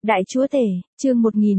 Đại Chúa Tể, chương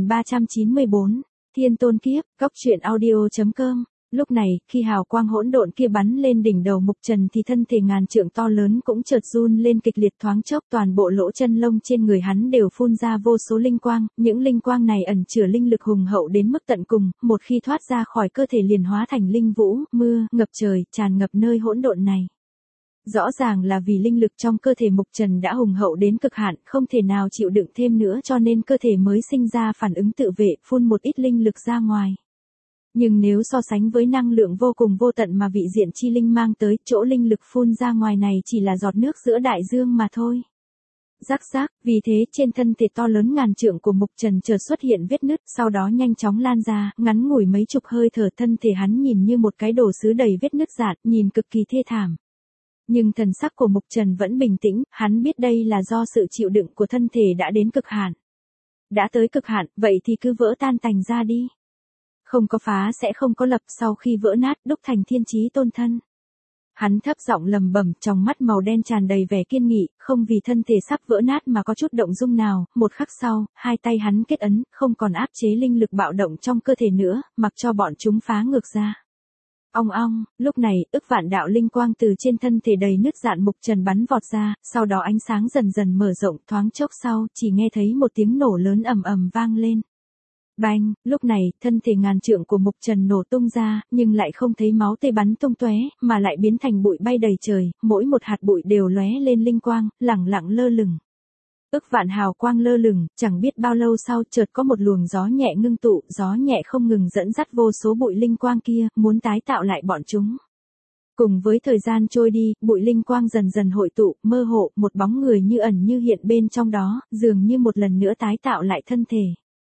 1394, Thiên Tôn Kiếp, Góc truyện audio.com. Lúc này, khi hào quang hỗn độn kia bắn lên đỉnh đầu Mục Trần thì thân thể ngàn trượng to lớn cũng chợt run lên kịch liệt, thoáng chốc toàn bộ lỗ chân lông trên người hắn đều phun ra vô số linh quang, những linh quang này ẩn chứa linh lực hùng hậu đến mức tận cùng, một khi thoát ra khỏi cơ thể liền hóa thành linh vũ, mưa, ngập trời, tràn ngập nơi hỗn độn này. Rõ ràng là vì linh lực trong cơ thể Mục Trần đã hùng hậu đến cực hạn, không thể nào chịu đựng thêm nữa cho nên cơ thể mới sinh ra phản ứng tự vệ, phun một ít linh lực ra ngoài. Nhưng nếu so sánh với năng lượng vô cùng vô tận mà vị diện chi linh mang tới, chỗ linh lực phun ra ngoài này chỉ là giọt nước giữa đại dương mà thôi. Rắc rác, vì thế trên thân thể to lớn ngàn trượng của Mục Trần chợt xuất hiện vết nứt, sau đó nhanh chóng lan ra, ngắn ngủi mấy chục hơi thở thân thể hắn nhìn như một cái đồ sứ đầy vết nứt rạn, nhìn cực kỳ thê thảm. Nhưng thần sắc của Mục Trần vẫn bình tĩnh, hắn biết đây là do sự chịu đựng của thân thể đã đến cực hạn. Đã tới cực hạn, vậy thì cứ vỡ tan tành ra đi. Không có phá sẽ không có lập, sau khi vỡ nát đúc thành thiên chí tôn thân. Hắn thấp giọng lầm bẩm, trong mắt màu đen tràn đầy vẻ kiên nghị, không vì thân thể sắp vỡ nát mà có chút động dung nào. Một khắc sau, hai tay hắn kết ấn, không còn áp chế linh lực bạo động trong cơ thể nữa, mặc cho bọn chúng phá ngược ra. Ong ong, lúc này, ức vạn đạo linh quang từ trên thân thể đầy nứt rạn Mục Trần bắn vọt ra, sau đó ánh sáng dần dần mở rộng, thoáng chốc sau, chỉ nghe thấy một tiếng nổ lớn ầm ầm vang lên. Bang, lúc này, thân thể ngàn trượng của Mục Trần nổ tung ra, nhưng lại không thấy máu tươi bắn tung tóe, mà lại biến thành bụi bay đầy trời, mỗi một hạt bụi đều lóe lên linh quang, lẳng lặng lơ lửng. Ức vạn hào quang lơ lửng, chẳng biết bao lâu sau chợt có một luồng gió nhẹ ngưng tụ, gió nhẹ không ngừng dẫn dắt vô số bụi linh quang kia, muốn tái tạo lại bọn chúng. Cùng với thời gian trôi đi, bụi linh quang dần dần hội tụ, mơ hồ, một bóng người như ẩn như hiện bên trong đó, dường như một lần nữa tái tạo lại thân thể.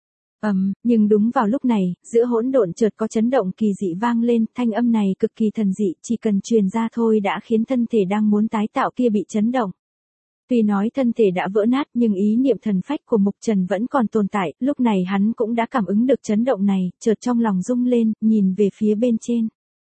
Nhưng đúng vào lúc này, giữa hỗn độn chợt có chấn động kỳ dị vang lên, thanh âm này cực kỳ thần dị, chỉ cần truyền ra thôi đã khiến thân thể đang muốn tái tạo kia bị chấn động. Tuy nói thân thể đã vỡ nát nhưng ý niệm thần phách của Mục Trần vẫn còn tồn tại, lúc này hắn cũng đã cảm ứng được chấn động này, chợt trong lòng rung lên, nhìn về phía bên trên.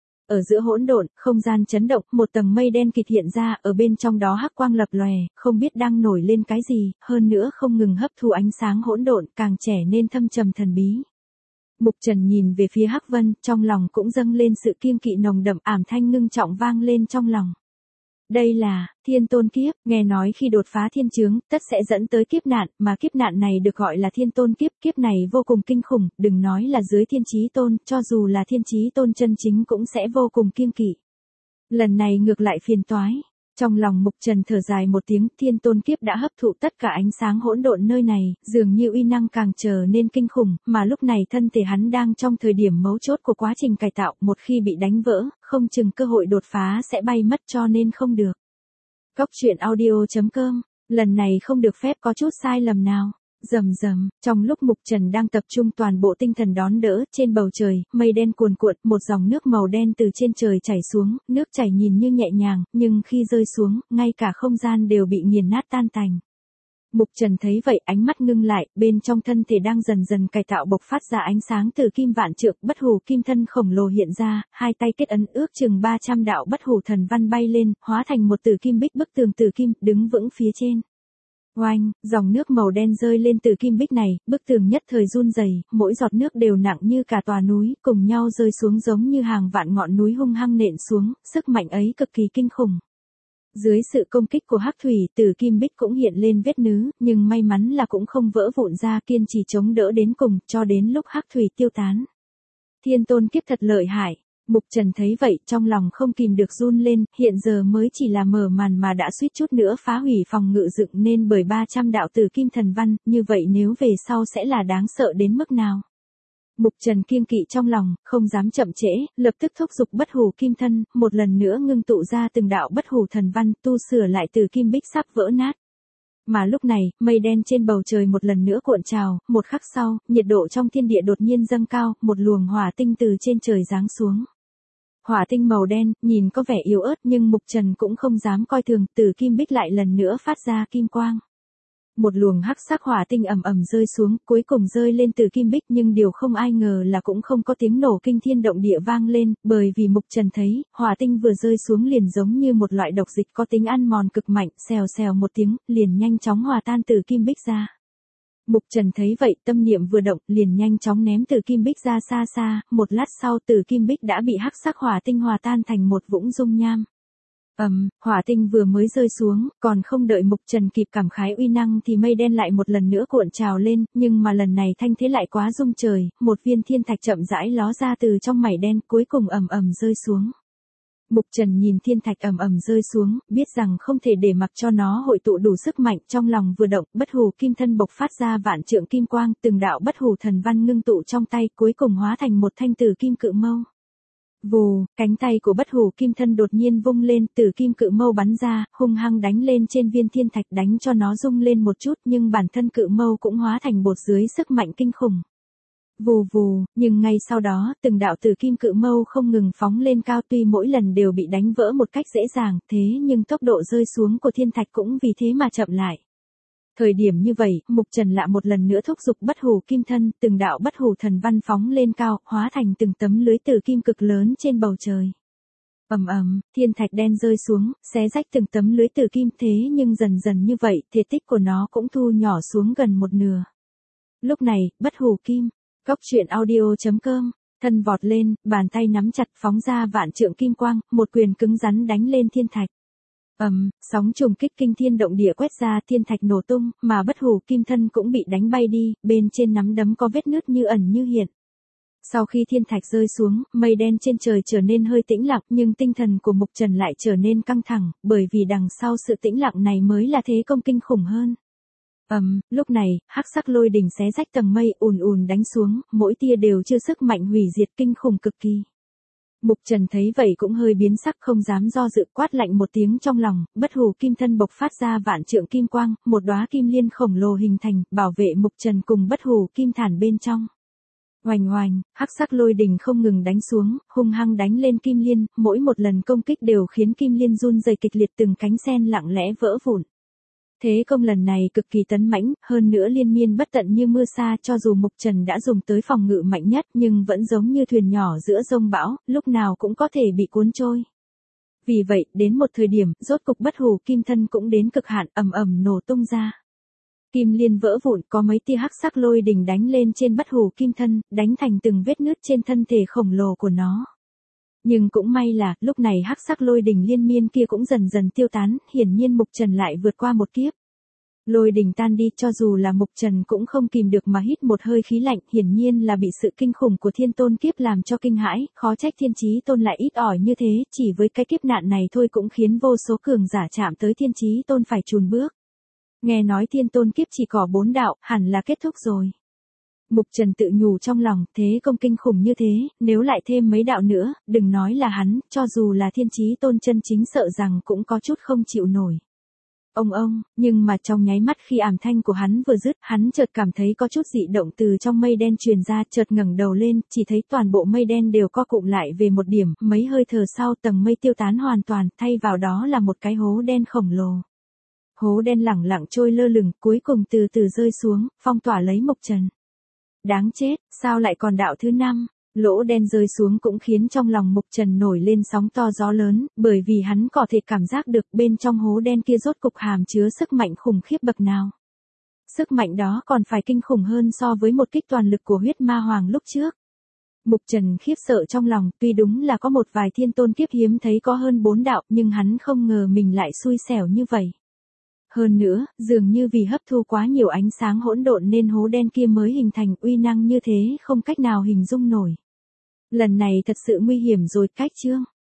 Ở giữa hỗn độn, không gian chấn động, một tầng mây đen kịt hiện ra, ở bên trong đó hắc quang lập lòe, không biết đang nổi lên cái gì, hơn nữa không ngừng hấp thu ánh sáng hỗn độn, càng trẻ nên thâm trầm thần bí. Mục Trần nhìn về phía hắc vân, trong lòng cũng dâng lên sự kiêng kỵ nồng đậm, ảm thanh ngưng trọng vang lên trong lòng. Đây là Thiên Tôn Kiếp, nghe nói khi đột phá thiên chướng, tất sẽ dẫn tới kiếp nạn, mà kiếp nạn này được gọi là Thiên Tôn Kiếp, kiếp này vô cùng kinh khủng, đừng nói là dưới Thiên Chí Tôn, cho dù là Thiên Chí Tôn chân chính cũng sẽ vô cùng kiêng kỵ. Lần này ngược lại phiền toái. Trong lòng Mục Trần thở dài một tiếng, Thiên Tôn Kiếp đã hấp thụ tất cả ánh sáng hỗn độn nơi này, dường như uy năng càng trở nên kinh khủng, mà lúc này thân thể hắn đang trong thời điểm mấu chốt của quá trình cải tạo, một khi bị đánh vỡ, không chừng cơ hội đột phá sẽ bay mất cho nên không được. Góc truyện audio.com, lần này không được phép có chút sai lầm nào. Rầm rầm, trong lúc Mục Trần đang tập trung toàn bộ tinh thần đón đỡ, trên bầu trời, mây đen cuồn cuộn, một dòng nước màu đen từ trên trời chảy xuống, nước chảy nhìn như nhẹ nhàng, nhưng khi rơi xuống, ngay cả không gian đều bị nghiền nát tan tành. Mục Trần thấy vậy, ánh mắt ngưng lại, bên trong thân thể đang dần dần cải tạo bộc phát ra ánh sáng từ kim vạn trượng, bất hủ kim thân khổng lồ hiện ra, hai tay kết ấn ước chừng 300 đạo bất hủ thần văn bay lên, hóa thành một tử kim bích bức tường tử kim, đứng vững phía trên. Oanh, dòng nước màu đen rơi lên từ kim bích này, bức tường nhất thời run rẩy, mỗi giọt nước đều nặng như cả tòa núi, cùng nhau rơi xuống giống như hàng vạn ngọn núi hung hăng nện xuống, sức mạnh ấy cực kỳ kinh khủng. Dưới sự công kích của hắc thủy, từ kim bích cũng hiện lên vết nứt, nhưng may mắn là cũng không vỡ vụn ra, kiên trì chống đỡ đến cùng, cho đến lúc hắc thủy tiêu tán. Thiên Tôn Kiếp thật lợi hại. Mục Trần thấy vậy, trong lòng không kìm được run lên, hiện giờ mới chỉ là mở màn mà đã suýt chút nữa phá hủy phòng ngự dựng nên bởi 300 đạo tử kim thần văn, như vậy nếu về sau sẽ là đáng sợ đến mức nào. Mục Trần kiêng kỵ trong lòng, không dám chậm trễ, lập tức thúc giục bất hủ kim thân, một lần nữa ngưng tụ ra từng đạo bất hủ thần văn, tu sửa lại từ kim bích sắp vỡ nát. Mà lúc này, mây đen trên bầu trời một lần nữa cuộn trào, một khắc sau, nhiệt độ trong thiên địa đột nhiên dâng cao, một luồng hỏa tinh từ trên trời giáng xuống. Hỏa tinh màu đen, nhìn có vẻ yếu ớt nhưng Mục Trần cũng không dám coi thường, từ kim bích lại lần nữa phát ra kim quang. Một luồng hắc sắc hỏa tinh ầm ầm rơi xuống, cuối cùng rơi lên từ kim bích, nhưng điều không ai ngờ là cũng không có tiếng nổ kinh thiên động địa vang lên, bởi vì Mục Trần thấy, hỏa tinh vừa rơi xuống liền giống như một loại độc dịch có tính ăn mòn cực mạnh, xèo xèo một tiếng, liền nhanh chóng hòa tan từ kim bích ra. Mục Trần thấy vậy, tâm niệm vừa động, liền nhanh chóng ném Tử Kim Bích ra xa xa, một lát sau Tử Kim Bích đã bị hắc sắc hỏa tinh hòa tan thành một vũng dung nham. Hỏa tinh vừa mới rơi xuống, còn không đợi Mục Trần kịp cảm khái uy năng thì mây đen lại một lần nữa cuộn trào lên, nhưng mà lần này thanh thế lại quá rung trời, một viên thiên thạch chậm rãi ló ra từ trong mảy đen, cuối cùng ầm ầm rơi xuống. Mục Trần nhìn thiên thạch ầm ầm rơi xuống, biết rằng không thể để mặc cho nó hội tụ đủ sức mạnh, trong lòng vừa động, bất hủ kim thân bộc phát ra vạn trượng kim quang, từng đạo bất hủ thần văn ngưng tụ trong tay, cuối cùng hóa thành một thanh tử kim cự mâu. Vù, cánh tay của bất hủ kim thân đột nhiên vung lên, tử kim cự mâu bắn ra, hung hăng đánh lên trên viên thiên thạch, đánh cho nó rung lên một chút, nhưng bản thân cự mâu cũng hóa thành bột dưới sức mạnh kinh khủng. Vù vù, nhưng ngay sau đó, từng đạo tử kim cự mâu không ngừng phóng lên cao, tuy mỗi lần đều bị đánh vỡ một cách dễ dàng, thế nhưng tốc độ rơi xuống của thiên thạch cũng vì thế mà chậm lại. Thời điểm như vậy, Mục Trần lại một lần nữa thúc giục bất hủ kim thân, từng đạo bất hủ thần văn phóng lên cao, hóa thành từng tấm lưới tử kim cực lớn trên bầu trời. Thiên thạch đen rơi xuống, xé rách từng tấm lưới tử kim, thế nhưng dần dần như vậy, thể tích của nó cũng thu nhỏ xuống gần một nửa. Lúc này, bất hủ kim, Cốc truyện audio.com, thân vọt lên, bàn tay nắm chặt phóng ra vạn trượng kim quang, một quyền cứng rắn đánh lên thiên thạch. Sóng trùng kích kinh thiên động địa quét ra, thiên thạch nổ tung, mà bất hủ kim thân cũng bị đánh bay đi, bên trên nắm đấm có vết nứt như ẩn như hiện. Sau khi thiên thạch rơi xuống, mây đen trên trời trở nên hơi tĩnh lặng, nhưng tinh thần của Mục Trần lại trở nên căng thẳng, bởi vì đằng sau sự tĩnh lặng này mới là thế công kinh khủng hơn. Lúc này, hắc sắc lôi đỉnh xé rách tầng mây ùn ùn đánh xuống, mỗi tia đều chưa sức mạnh hủy diệt kinh khủng cực kỳ. Mục Trần thấy vậy cũng hơi biến sắc, không dám do dự, quát lạnh một tiếng trong lòng, bất hủ kim thân bộc phát ra vạn trượng kim quang, một đóa kim liên khổng lồ hình thành, bảo vệ Mục Trần cùng bất hủ kim thản bên trong. Oành oành, hắc sắc lôi đỉnh không ngừng đánh xuống, hung hăng đánh lên kim liên, mỗi một lần công kích đều khiến kim liên run rẩy kịch liệt, từng cánh sen lặng lẽ vỡ vụn. Thế công lần này cực kỳ tấn mãnh, hơn nữa liên miên bất tận như mưa sa, cho dù Mục Trần đã dùng tới phòng ngự mạnh nhất nhưng vẫn giống như thuyền nhỏ giữa dông bão, lúc nào cũng có thể bị cuốn trôi. Vì vậy, đến một thời điểm, rốt cục bất hủ kim thân cũng đến cực hạn, nổ tung ra. Kim liên vỡ vụn, có mấy tia hắc sắc lôi đỉnh đánh lên trên bất hủ kim thân, đánh thành từng vết nứt trên thân thể khổng lồ của nó. Nhưng cũng may là, lúc này hắc sắc lôi đỉnh liên miên kia cũng dần dần tiêu tán, hiển nhiên Mục Trần lại vượt qua một kiếp. Lôi đỉnh tan đi, cho dù là Mục Trần cũng không kìm được mà hít một hơi khí lạnh, hiển nhiên là bị sự kinh khủng của thiên tôn kiếp làm cho kinh hãi, khó trách thiên chí tôn lại ít ỏi như thế, chỉ với cái kiếp nạn này thôi cũng khiến vô số cường giả chạm tới thiên chí tôn phải chùn bước. Nghe nói thiên tôn kiếp chỉ có 4 đạo, hẳn là kết thúc rồi. Mục Trần tự nhủ trong lòng, thế công kinh khủng như thế, nếu lại thêm mấy đạo nữa, đừng nói là hắn, cho dù là thiên chí tôn chân chính sợ rằng cũng có chút không chịu nổi. Nhưng mà trong nháy mắt khi ảm thanh của hắn vừa dứt, hắn chợt cảm thấy có chút dị động từ trong mây đen truyền ra, chợt ngẩng đầu lên, chỉ thấy toàn bộ mây đen đều co cụm lại về một điểm, mấy hơi thở sau tầng mây tiêu tán hoàn toàn, thay vào đó là một cái hố đen khổng lồ. Hố đen lẳng lặng trôi lơ lửng, cuối cùng từ từ rơi xuống, phong tỏa lấy Mục Trần. Đáng chết, sao lại còn đạo thứ 5? Lỗ đen rơi xuống cũng khiến trong lòng Mục Trần nổi lên sóng to gió lớn, bởi vì hắn có thể cảm giác được bên trong hố đen kia rốt cục hàm chứa sức mạnh khủng khiếp bậc nào. Sức mạnh đó còn phải kinh khủng hơn so với một kích toàn lực của huyết ma hoàng lúc trước. Mục Trần khiếp sợ trong lòng, tuy đúng là có một vài thiên tôn kiếp hiếm thấy có hơn 4 đạo, nhưng hắn không ngờ mình lại xui xẻo như vậy. Hơn nữa, dường như vì hấp thu quá nhiều ánh sáng hỗn độn nên hố đen kia mới hình thành, uy năng như thế không cách nào hình dung nổi. Lần này thật sự nguy hiểm rồi, cách chương.